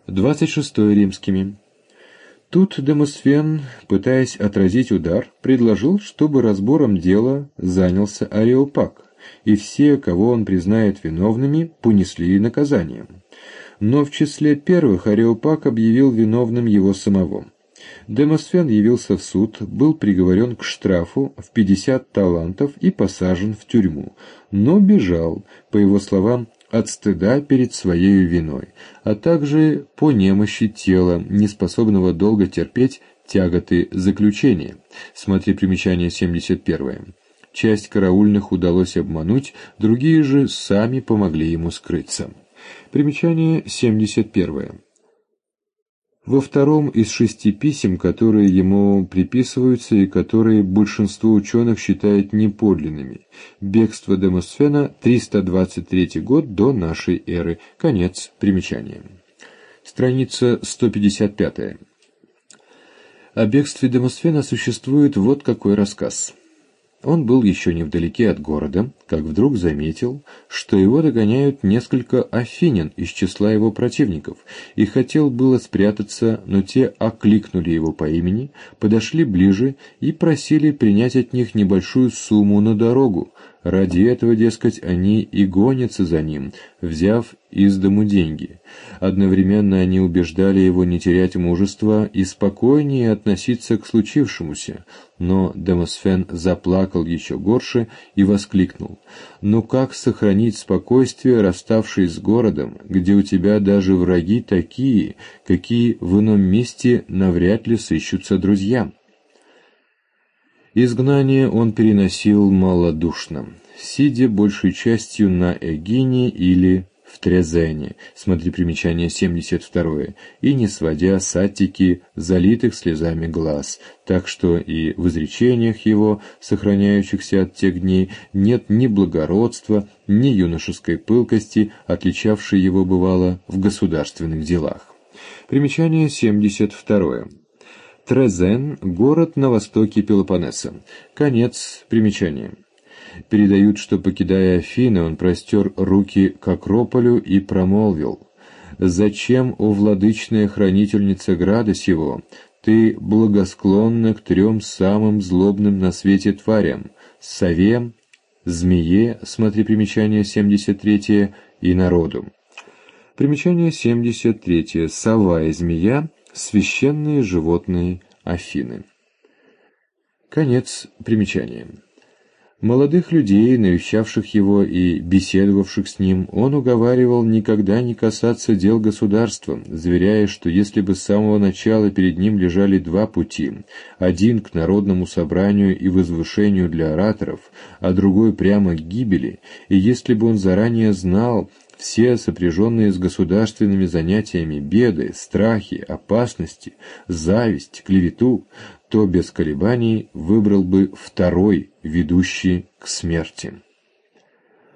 26 римскими. Тут Демосфен, пытаясь отразить удар, предложил, чтобы разбором дела занялся Ареопаг, и все, кого он признает виновными, понесли наказание. Но в числе первых Ареопаг объявил виновным его самого. Демосфен явился в суд, был приговорен к штрафу в 50 талантов и посажен в тюрьму, но бежал, по его словам, от стыда перед своей виной, а также по немощи тела, неспособного долго терпеть тяготы заключения. Смотри примечание 71. Часть караульных удалось обмануть, другие же сами помогли ему скрыться. Примечание 71. Во втором из 6 писем, которые ему приписываются и которые большинство ученых считает неподлинными. Бегство Демосфена, 323 год до нашей эры. Конец примечания. Страница 155. О бегстве Демосфена существует вот какой рассказ. Он был еще невдалеке от города, как вдруг заметил, что его догоняют несколько афинян из числа его противников, и хотел было спрятаться, но те окликнули его по имени, подошли ближе и просили принять от них небольшую сумму на дорогу. Ради этого, дескать, они и гонятся за ним, взяв из дому деньги. Одновременно они убеждали его не терять мужества и спокойнее относиться к случившемуся. Но Демосфен заплакал еще горше и воскликнул: «Ну как сохранить спокойствие, расставшись с городом, где у тебя даже враги такие, какие в ином месте навряд ли сыщутся друзья?» Изгнание он переносил малодушно, сидя большей частью на Эгине или в Трезене, смотри примечание 72, и не сводя с Аттики залитых слезами глаз, так что и в изречениях его, сохраняющихся от тех дней, нет ни благородства, ни юношеской пылкости, отличавшей его бывало в государственных делах. Примечание 72. Трезен – город на востоке Пелопоннеса. Конец примечания. Передают, что, покидая Афины, он простер руки к Акрополю и промолвил: «Зачем, о владычная хранительница града сего, ты благосклонна к 3 самым злобным на свете тварям – сове, змее, смотри примечание 73, и народу». Примечание 73. Сова и змея – священные животные Афины. Конец примечания. Молодых людей, навещавших его и беседовавших с ним, он уговаривал никогда не касаться дел государства, заверяя, что если бы с самого начала перед ним лежали 2 пути, один к народному собранию и возвышению для ораторов, а другой прямо к гибели, и если бы он заранее знал все сопряженные с государственными занятиями беды, страхи, опасности, зависть, клевету, то без колебаний выбрал бы второй, ведущий к смерти.